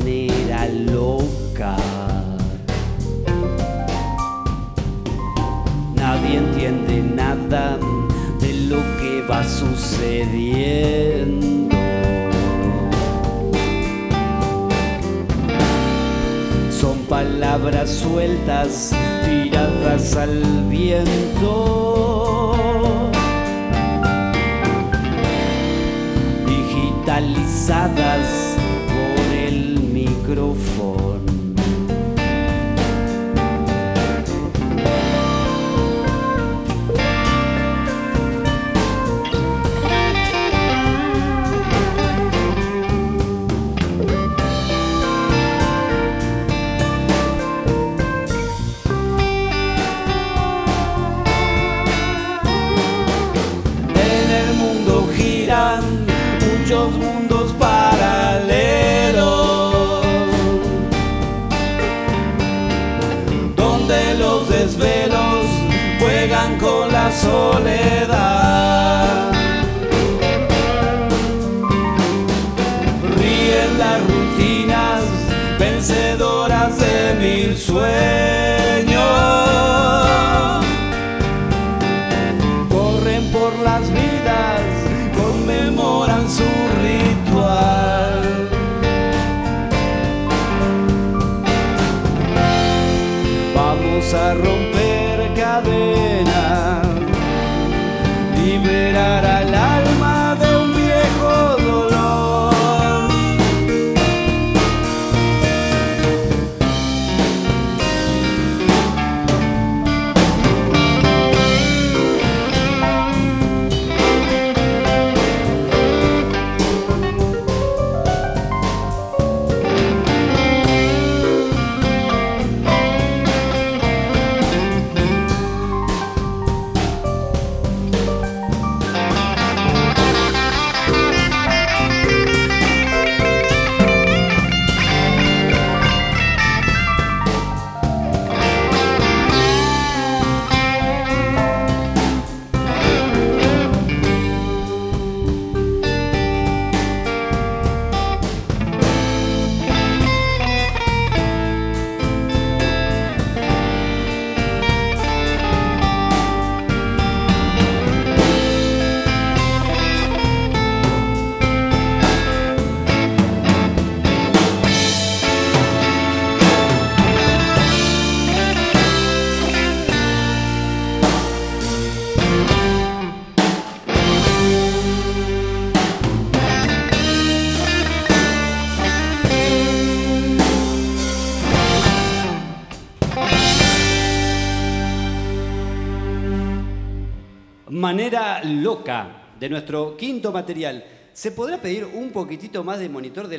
manera loca. Nadie entiende nada de lo que va sucediendo. Son palabras sueltas, tiradas al viento, digitalizadas por el micrófono. Muchos mundos paralelos, donde los desvelos juegan con la soledad. Ríen las rutinas vencedoras de mil sueños. Corren por las vidas, conmemoran su ritual. Vamos a romper cadenas, liberar al alma de un viejo dolor. Manera loca, de nuestro quinto material. ¿Se podrá pedir un poquitito más de monitor de la